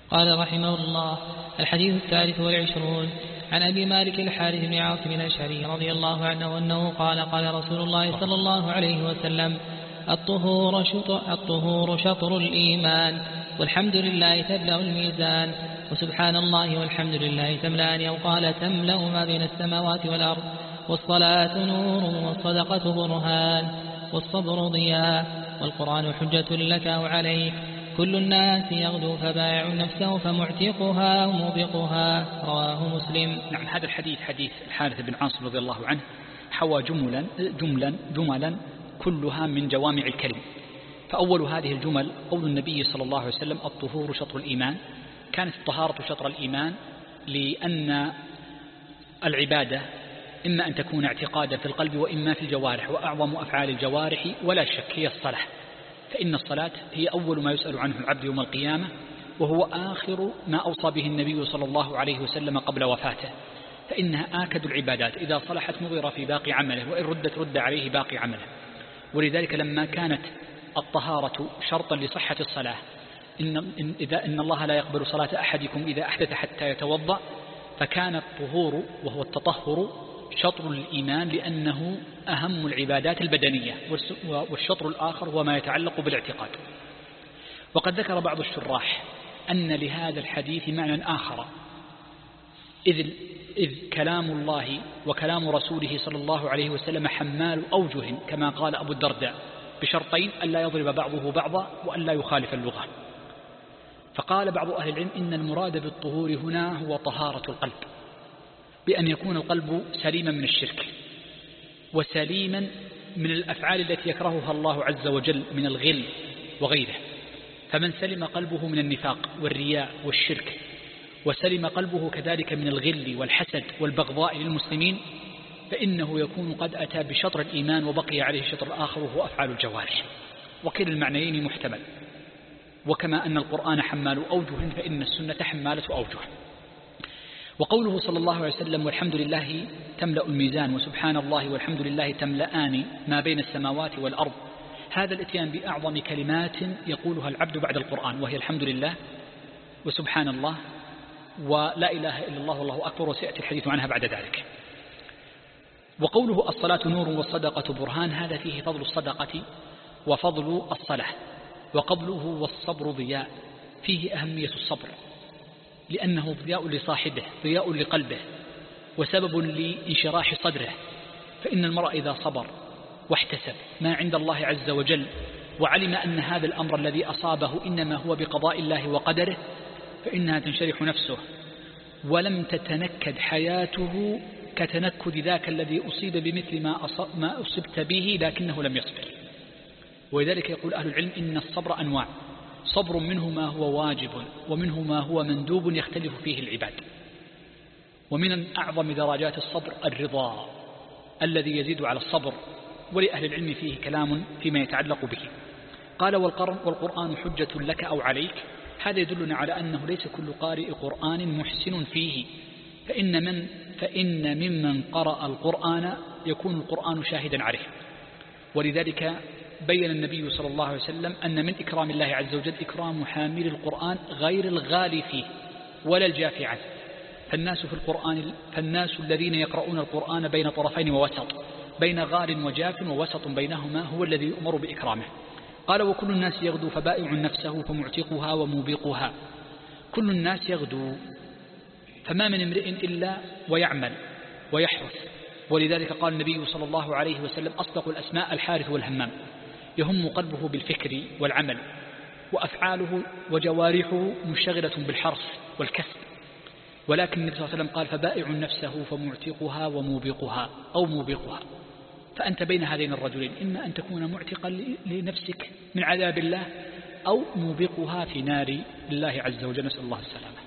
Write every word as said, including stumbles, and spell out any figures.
قال رحمه الله: الحديث الثالث والعشرون عن أبي مالك الحارث بن عاصم الأشعري رضي الله عنه أنه قال: قال رسول الله صلى الله عليه وسلم: الطهور شطر, الطهور شطر الإيمان، والحمد لله تملأ الميزان، وسبحان الله والحمد لله تملأان، أو قال تملأ ما بين السماوات والأرض، والصلاة نور، والصدقة برهان، والصبر ضياء، والقرآن حجة لك أو عليك، كل الناس يغدو فبائع نفسه فمعتقها وموبقها. رواه مسلم. نعم، هذا الحديث حديث الحارث بن عاصم رضي الله عنه حوى جملا جملا جملا كلها من جوامع الكلم. فأول هذه الجمل قول النبي صلى الله عليه وسلم: الطهور شطر الإيمان. كانت الطهارة شطر الإيمان لأن العبادة إما أن تكون اعتقادا في القلب وإما في الجوارح، وأعظم أفعال الجوارح ولا شك هي الصلاة، فإن الصلاة هي أول ما يسأل عنه العبد يوم القيامة، وهو آخر ما أوصى به النبي صلى الله عليه وسلم قبل وفاته، فإنها آكد العبادات، إذا صلحت نظر في باقي عمله، وإن ردت رد عليه باقي عمله. ولذلك لما كانت الطهارة شرطا لصحة الصلاة، إن, إن, إذا إن الله لا يقبل صلاة أحدكم إذا أحدث حتى يتوضأ، فكان الطهور وهو التطهر شطر الإيمان، لأنه أهم العبادات البدنية، والشطر الآخر هو ما يتعلق بالاعتقاد. وقد ذكر بعض الشراح أن لهذا الحديث معنى آخر، إذ, إذ كلام الله وكلام رسوله صلى الله عليه وسلم حمال أوجه، كما قال أبو الدرداء، بشرطين: ألا يضرب بعضه بعضا، وألا يخالف اللغة. فقال بعض أهل العلم إن المراد بالطهور هنا هو طهارة القلب، بأن يكون القلب سليما من الشرك، وسليما من الأفعال التي يكرهها الله عز وجل من الغل وغيره. فمن سلم قلبه من النفاق والرياء والشرك، وسلم قلبه كذلك من الغل والحسد والبغضاء للمسلمين، فإنه يكون قد أتى بشطر الإيمان، وبقي عليه شطر الآخر وهو أفعال الجوارح. وكلا المعنيين محتمل. وكما أن القرآن حمال أوجه، فإن السنة حمالة أوجه. وقوله صلى الله عليه وسلم: والحمد لله تملأ الميزان، وسبحان الله والحمد لله تملأان ما بين السماوات والأرض، هذا الاتيان بأعظم كلمات يقولها العبد بعد القرآن، وهي الحمد لله وسبحان الله ولا إله إلا الله والله أكبر، وسيأتي الحديث عنها بعد ذلك. وقوله: الصلاة نور والصدقة برهان، هذا فيه فضل الصدقة وفضل الصلاة. وقبله: والصبر ضياء، فيه أهمية الصبر، لأنه ضياء لصاحبه، ضياء لقلبه، وسبب لانشراح صدره. فإن المرء إذا صبر واحتسب ما عند الله عز وجل، وعلم أن هذا الأمر الذي أصابه إنما هو بقضاء الله وقدره، فإنها تنشرح نفسه، ولم تتنكد حياته كتنكد ذاك الذي أصيب بمثل ما, ما أصبت به لكنه لم يصبر. ولذلك يقول أهل العلم إن الصبر أنواع: صبر منه ما هو واجب، ومنه ما هو مندوب يختلف فيه العباد. ومن أعظم درجات الصبر الرضا الذي يزيد على الصبر، ولأهل العلم فيه كلام فيما يتعلق به. قال: والقرآن حجة لك أو عليك، هذا يدلنا على أنه ليس كل قارئ قرآن محسن فيه، فإن, من فإن ممن قرأ القرآن يكون القرآن شاهدا عليه. ولذلك بين النبي صلى الله عليه وسلم أن من إكرام الله عز وجل إكرام حامل القرآن غير الغالي فيه ولا الجافي عنه. فالناس في القرآن فالناس الذين يقرؤون القرآن بين طرفين ووسط، بين غال وجاف ووسط بينهما، هو الذي يؤمر بإكرامه. قال: وكل الناس يغدو فبائع نفسه فمعتقها وموبقها. كل الناس يغدو، فما من امرئ إلا ويعمل ويحرث. ولذلك قال النبي صلى الله عليه وسلم: أصدق الأسماء الحارث والهمام، يهم قلبه بالفكر والعمل، وأفعاله وجوارحه مشغلة بالحرث والكسب. ولكن النبي صلى الله عليه وسلم قال: فبائع نفسه فمعتقها وموبقها أو موبقها. فأنت بين هذين الرجلين، إما أن تكون معتقا لنفسك من عذاب الله، أو موبقها في نار الله عز وجل، نسأل الله السلامة.